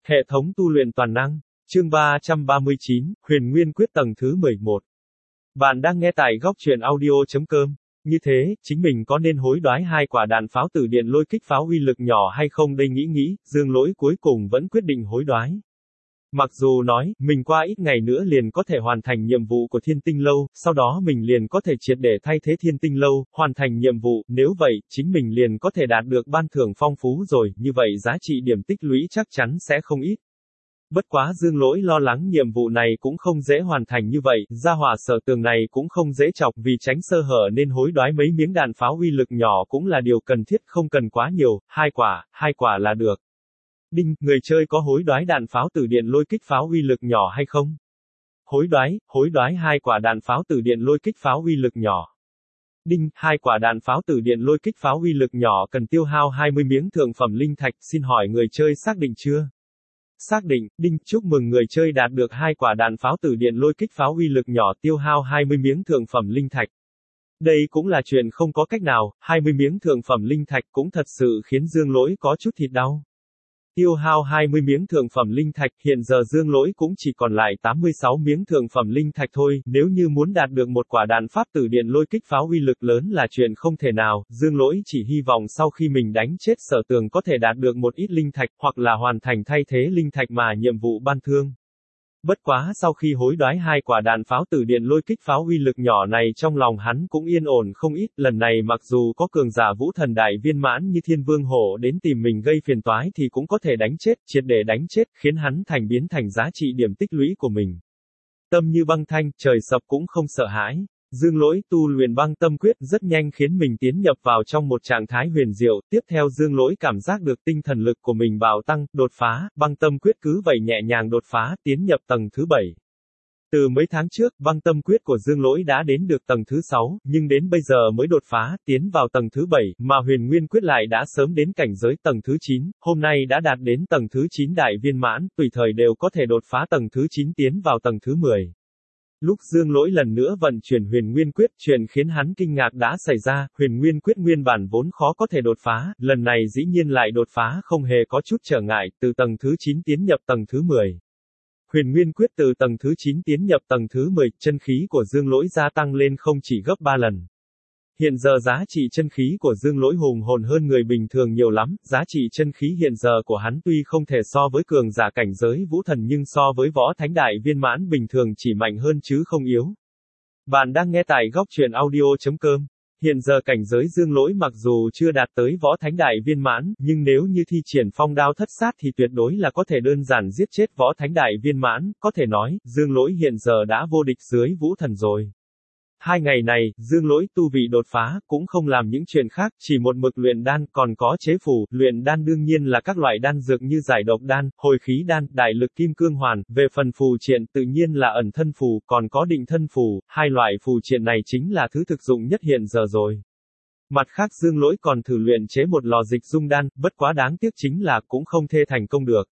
Hệ thống tu luyện toàn năng. Chương 339, Huyền Nguyên Quyết tầng thứ 11. Bạn đang nghe tại góc truyện audio.com. Như thế, chính mình có nên hối đoái 2 quả đạn pháo từ điện lôi kích pháo uy lực nhỏ hay không đây nghĩ, Dương Lỗi cuối cùng vẫn quyết định hối đoái. Mặc dù nói, mình qua ít ngày nữa liền có thể hoàn thành nhiệm vụ của Thiên Tinh Lâu, sau đó mình liền có thể triệt để thay thế Thiên Tinh Lâu, hoàn thành nhiệm vụ, nếu vậy, chính mình liền có thể đạt được ban thưởng phong phú rồi, như vậy giá trị điểm tích lũy chắc chắn sẽ không ít. Bất quá Dương Lỗi lo lắng nhiệm vụ này cũng không dễ hoàn thành như vậy, gia hỏa Sở Tường này cũng không dễ chọc vì tránh sơ hở nên hối đoái mấy miếng đạn pháo uy lực nhỏ cũng là điều cần thiết không cần quá nhiều, 2 quả là được. Đinh, người chơi có hối đoái đạn pháo từ điện lôi kích pháo uy lực nhỏ hay không? Hối đoái 2 quả đạn pháo từ điện lôi kích pháo uy lực nhỏ. Đinh, 2 quả đạn pháo từ điện lôi kích pháo uy lực nhỏ cần tiêu hao 20 miếng thượng phẩm linh thạch, xin hỏi người chơi xác định chưa? Xác định, đinh, chúc mừng người chơi đạt được 2 quả đạn pháo từ điện lôi kích pháo uy lực nhỏ tiêu hao 20 miếng thượng phẩm linh thạch. Đây cũng là chuyện không có cách nào, 20 miếng thượng phẩm linh thạch cũng thật sự khiến Dương Lỗi có chút thịt đau. Tiêu hao 20 miếng thượng phẩm linh thạch, hiện giờ Dương Lỗi cũng chỉ còn lại 86 miếng thượng phẩm linh thạch thôi, nếu như muốn đạt được một quả đạn pháp tử điện lôi kích pháo uy lực lớn là chuyện không thể nào, Dương Lỗi chỉ hy vọng sau khi mình đánh chết Sở Tường có thể đạt được một ít linh thạch, hoặc là hoàn thành thay thế linh thạch mà nhiệm vụ ban thương. Bất quá sau khi hối đoái 2 quả đạn pháo tử điện lôi kích pháo uy lực nhỏ này trong lòng hắn cũng yên ổn không ít, lần này mặc dù có cường giả vũ thần đại viên mãn như Thiên Vương Hổ đến tìm mình gây phiền toái thì cũng có thể đánh chết, triệt để đánh chết, khiến hắn biến thành giá trị điểm tích lũy của mình. Tâm như băng thanh, trời sập cũng không sợ hãi. Dương Lỗi tu luyện băng tâm quyết rất nhanh khiến mình tiến nhập vào trong một trạng thái huyền diệu, tiếp theo Dương Lỗi cảm giác được tinh thần lực của mình bạo tăng, đột phá, băng tâm quyết cứ vậy nhẹ nhàng đột phá, tiến nhập tầng thứ 7. Từ mấy tháng trước, băng tâm quyết của Dương Lỗi đã đến được tầng thứ 6, nhưng đến bây giờ mới đột phá, tiến vào tầng thứ 7, mà Huyền Nguyên Quyết lại đã sớm đến cảnh giới tầng thứ 9, hôm nay đã đạt đến tầng thứ 9 đại viên mãn, tùy thời đều có thể đột phá tầng thứ 9 tiến vào tầng thứ 10. Lúc Dương Lỗi lần nữa vận chuyển Huyền Nguyên Quyết, chuyện khiến hắn kinh ngạc đã xảy ra, Huyền Nguyên Quyết nguyên bản vốn khó có thể đột phá, lần này dĩ nhiên lại đột phá không hề có chút trở ngại, từ tầng thứ 9 tiến nhập tầng thứ 10. Huyền Nguyên Quyết từ tầng thứ 9 tiến nhập tầng thứ 10, chân khí của Dương Lỗi gia tăng lên không chỉ gấp 3 lần. Hiện giờ giá trị chân khí của Dương Lỗi hùng hồn hơn người bình thường nhiều lắm, giá trị chân khí hiện giờ của hắn tuy không thể so với cường giả cảnh giới vũ thần nhưng so với võ thánh đại viên mãn bình thường chỉ mạnh hơn chứ không yếu. Bạn đang nghe tại góc truyện audio.com. Hiện giờ cảnh giới Dương Lỗi mặc dù chưa đạt tới võ thánh đại viên mãn, nhưng nếu như thi triển phong đao thất sát thì tuyệt đối là có thể đơn giản giết chết võ thánh đại viên mãn, có thể nói, Dương Lỗi hiện giờ đã vô địch dưới vũ thần rồi. 2 ngày này, Dương Lỗi tu vị đột phá, cũng không làm những chuyện khác, chỉ một mực luyện đan, còn có chế phù, luyện đan đương nhiên là các loại đan dược như giải độc đan, hồi khí đan, đại lực kim cương hoàn, về phần phù triện tự nhiên là ẩn thân phù, còn có định thân phù, 2 loại phù triện này chính là thứ thực dụng nhất hiện giờ rồi. Mặt khác Dương Lỗi còn thử luyện chế một lò dịch dung đan, bất quá đáng tiếc chính là cũng không thể thành công được.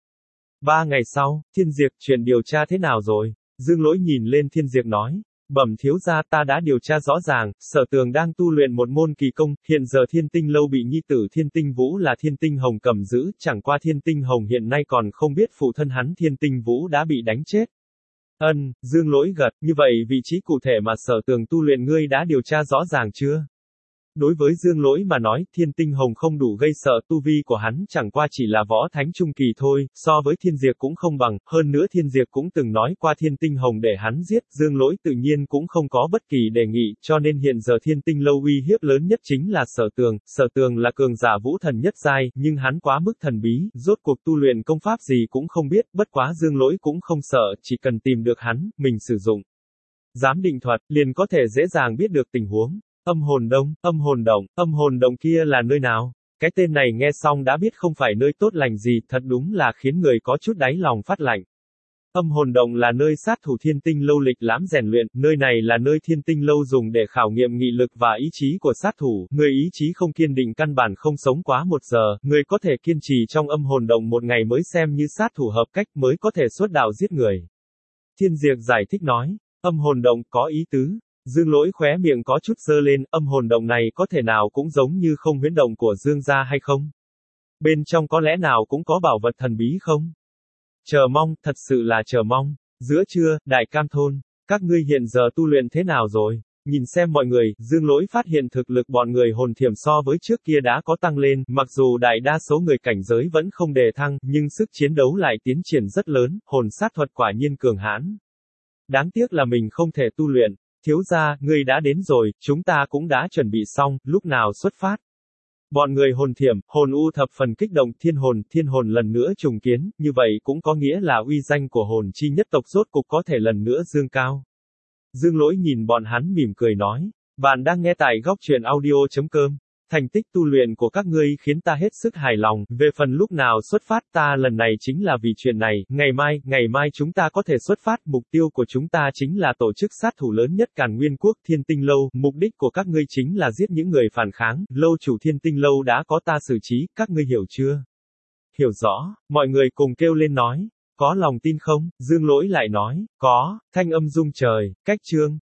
3 ngày sau, Thiên Diệp, chuyện điều tra thế nào rồi? Dương Lỗi nhìn lên Thiên Diệp nói. Bẩm thiếu gia, ta đã điều tra rõ ràng, Sở Tường đang tu luyện một môn kỳ công, hiện giờ Thiên Tinh Lâu bị nhi tử Thiên Tinh Vũ là Thiên Tinh Hồng cầm giữ, chẳng qua Thiên Tinh Hồng hiện nay còn không biết phụ thân hắn Thiên Tinh Vũ đã bị đánh chết. Dương Lỗi gật, như vậy vị trí cụ thể mà Sở Tường tu luyện ngươi đã điều tra rõ ràng chưa? Đối với Dương Lỗi mà nói, Thiên Tinh Hồng không đủ gây sợ, tu vi của hắn chẳng qua chỉ là võ thánh trung kỳ thôi, so với Thiên Diệp cũng không bằng, hơn nữa Thiên Diệp cũng từng nói qua Thiên Tinh Hồng để hắn giết, Dương Lỗi tự nhiên cũng không có bất kỳ đề nghị, cho nên hiện giờ Thiên Tinh Lâu uy hiếp lớn nhất chính là Sở Tường là cường giả vũ thần nhất giai, nhưng hắn quá mức thần bí, rốt cuộc tu luyện công pháp gì cũng không biết, bất quá Dương Lỗi cũng không sợ, chỉ cần tìm được hắn, mình sử dụng giám định thuật, liền có thể dễ dàng biết được tình huống. Âm hồn động kia là nơi nào? Cái tên này nghe xong đã biết không phải nơi tốt lành gì, thật đúng là khiến người có chút đáy lòng phát lạnh. Âm hồn động là nơi sát thủ Thiên Tinh Lâu lịch lãm rèn luyện, nơi này là nơi Thiên Tinh Lâu dùng để khảo nghiệm nghị lực và ý chí của sát thủ, người ý chí không kiên định căn bản không sống quá 1 giờ, người có thể kiên trì trong âm hồn động 1 ngày mới xem như sát thủ hợp cách mới có thể xuất đạo giết người. Thiên Diệp giải thích nói, âm hồn động có ý tứ. Dương Lỗi khóe miệng có chút giơ lên, âm hồn động này có thể nào cũng giống như không huyễn động của Dương gia hay không? Bên trong có lẽ nào cũng có bảo vật thần bí không? Chờ mong, thật sự là chờ mong. Giữa trưa, Đại Cam thôn, các ngươi hiện giờ tu luyện thế nào rồi? Nhìn xem mọi người, Dương Lỗi phát hiện thực lực bọn người hồn thiểm so với trước kia đã có tăng lên, mặc dù đại đa số người cảnh giới vẫn không đề thăng, nhưng sức chiến đấu lại tiến triển rất lớn, hồn sát thuật quả nhiên cường hãn. Đáng tiếc là mình không thể tu luyện. Thiếu gia, ngươi đã đến rồi, chúng ta cũng đã chuẩn bị xong, lúc nào xuất phát? Bọn người hồn thiểm, hồn u thập phần kích động, thiên hồn lần nữa trùng kiến, như vậy cũng có nghĩa là uy danh của hồn chi nhất tộc rốt cục có thể lần nữa dương cao. Dương Lỗi nhìn bọn hắn mỉm cười nói, bạn đang nghe tại góc truyện audio.com. Thành tích tu luyện của các ngươi khiến ta hết sức hài lòng, về phần lúc nào xuất phát ta lần này chính là vì chuyện này, ngày mai chúng ta có thể xuất phát, mục tiêu của chúng ta chính là tổ chức sát thủ lớn nhất Càn Nguyên Quốc Thiên Tinh Lâu, mục đích của các ngươi chính là giết những người phản kháng, lâu chủ Thiên Tinh Lâu đã có ta xử trí, các ngươi hiểu chưa? Hiểu rõ, mọi người cùng kêu lên nói. Có lòng tin không? Dương Lỗi lại nói, có, thanh âm rung trời, cách chương.